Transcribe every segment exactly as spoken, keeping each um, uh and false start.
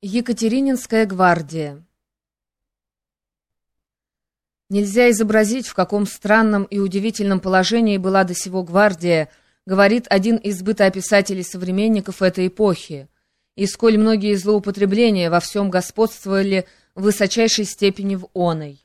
Екатерининская гвардия. Нельзя изобразить, в каком странном и удивительном положении была до сего гвардия, говорит один из бытоописателей-современников этой эпохи, и сколь многие злоупотребления во всем господствовали в высочайшей степени в оной.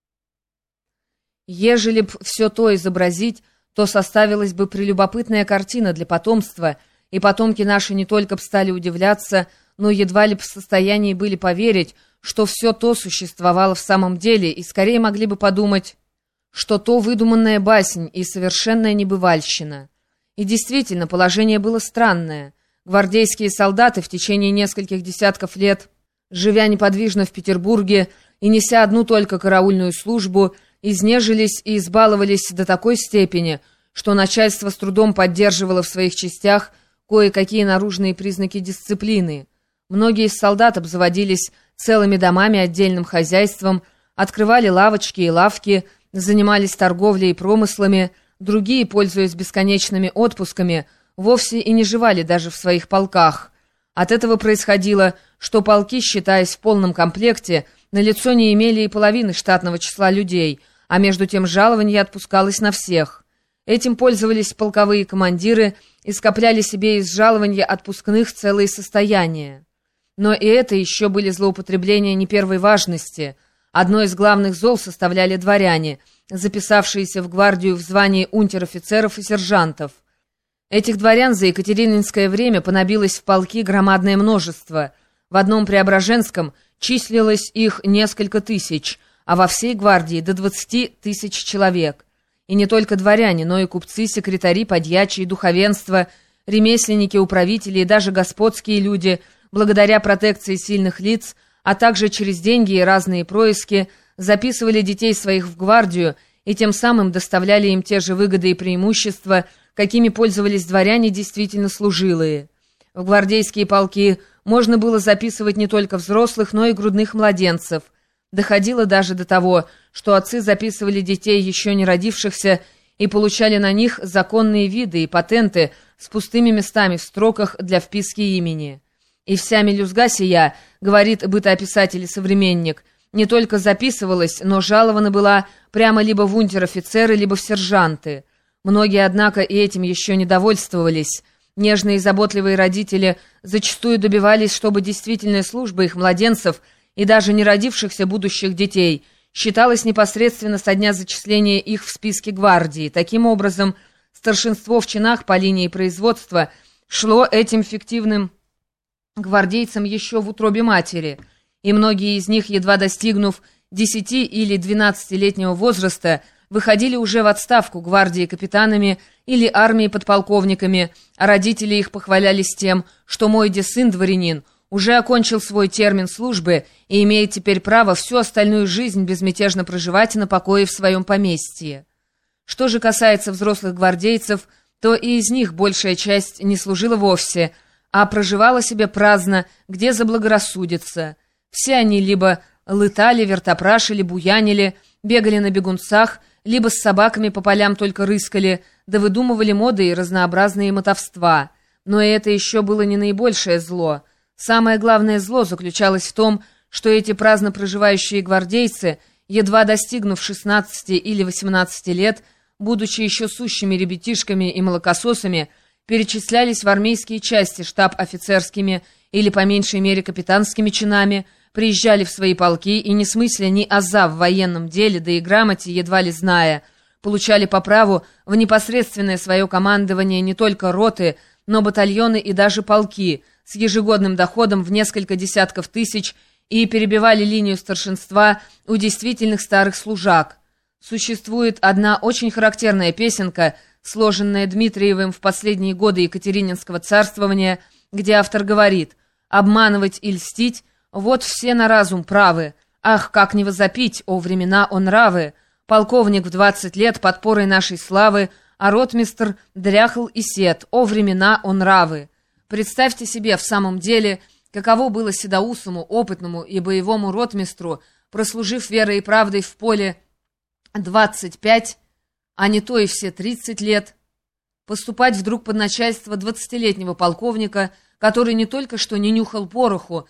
Ежели б все то изобразить, то составилась бы прелюбопытная картина для потомства, и потомки наши не только б стали удивляться, но едва ли б в состоянии были поверить, что все то существовало в самом деле, и скорее могли бы подумать, что то выдуманная басень и совершенная небывальщина. И действительно, положение было странное. Гвардейские солдаты в течение нескольких десятков лет, живя неподвижно в Петербурге и неся одну только караульную службу, изнежились и избаловались до такой степени, что начальство с трудом поддерживало в своих частях кое-какие наружные признаки дисциплины. Многие из солдат обзаводились целыми домами, отдельным хозяйством, открывали лавочки и лавки, занимались торговлей и промыслами, другие, пользуясь бесконечными отпусками, вовсе и не живали даже в своих полках. От этого происходило, что полки, считаясь в полном комплекте, налицо не имели и половины штатного числа людей, а между тем жалование отпускалось на всех. Этим пользовались полковые командиры и скопляли себе из жалования отпускных целые состояния. Но и это еще были злоупотребления не первой важности. Одно из главных зол составляли дворяне, записавшиеся в гвардию в звании унтер-офицеров и сержантов. Этих дворян за екатерининское время понабилось в полки громадное множество. В одном Преображенском числилось их несколько тысяч, а во всей гвардии до двадцати тысяч человек. И не только дворяне, но и купцы, секретари, подьячие, духовенство, ремесленники, управители и даже господские люди, благодаря протекции сильных лиц, а также через деньги и разные происки, записывали детей своих в гвардию и тем самым доставляли им те же выгоды и преимущества, какими пользовались дворяне действительно служилые. В гвардейские полки можно было записывать не только взрослых, но и грудных младенцев. Доходило даже до того, что отцы записывали детей, еще не родившихся, и получали на них законные виды и патенты с пустыми местами в строках для вписки имени. И вся мелюзга сия, говорит бытоописатель и современник, не только записывалась, но жалована была прямо либо в унтер-офицеры, либо в сержанты. Многие, однако, и этим еще не довольствовались. Нежные и заботливые родители зачастую добивались, чтобы действительная служба их младенцев и даже не родившихся будущих детей считалась непосредственно со дня зачисления их в списке гвардии. Таким образом, старшинство в чинах по линии производства шло этим фиктивным гвардейцам еще в утробе матери, и многие из них, едва достигнув десяти- или двенадцатилетнего возраста, выходили уже в отставку гвардии капитанами или армии подполковниками, а родители их похвалялись тем, что мой де сын дворянин уже окончил свой термин службы и имеет теперь право всю остальную жизнь безмятежно проживать на покое в своем поместье. Что же касается взрослых гвардейцев, то и из них большая часть не служила вовсе, а проживала себе праздно, где заблагорассудится. Все они либо лытали, вертопрашили, буянили, бегали на бегунцах, либо с собаками по полям только рыскали, да выдумывали моды и разнообразные мотовства. Но и это еще было не наибольшее зло. Самое главное зло заключалось в том, что эти праздно проживающие гвардейцы, едва достигнув шестнадцати или восемнадцати лет, будучи еще сущими ребятишками и молокососами, перечислялись в армейские части штаб-офицерскими или, по меньшей мере, капитанскими чинами, приезжали в свои полки и, не смысля ни аза в военном деле, да и грамоте, едва ли зная, получали по праву в непосредственное свое командование не только роты, но батальоны и даже полки с ежегодным доходом в несколько десятков тысяч и перебивали линию старшинства у действительных старых служак. Существует одна очень характерная песенка, сложенная Дмитриевым в последние годы Екатерининского царствования, где автор говорит: «Обманывать и льстить — вот все на разум правы. Ах, как не возопить, о времена, о нравы! Полковник в двадцать лет подпорой нашей славы, а ротмистр дряхл и сед, о времена, о нравы!» Представьте себе в самом деле, каково было седоусому, опытному и боевому ротмистру, прослужив верой и правдой в поле двадцать пять, а не то и все тридцать лет, поступать вдруг под начальство двадцатилетнего полковника, который не только что не нюхал пороху,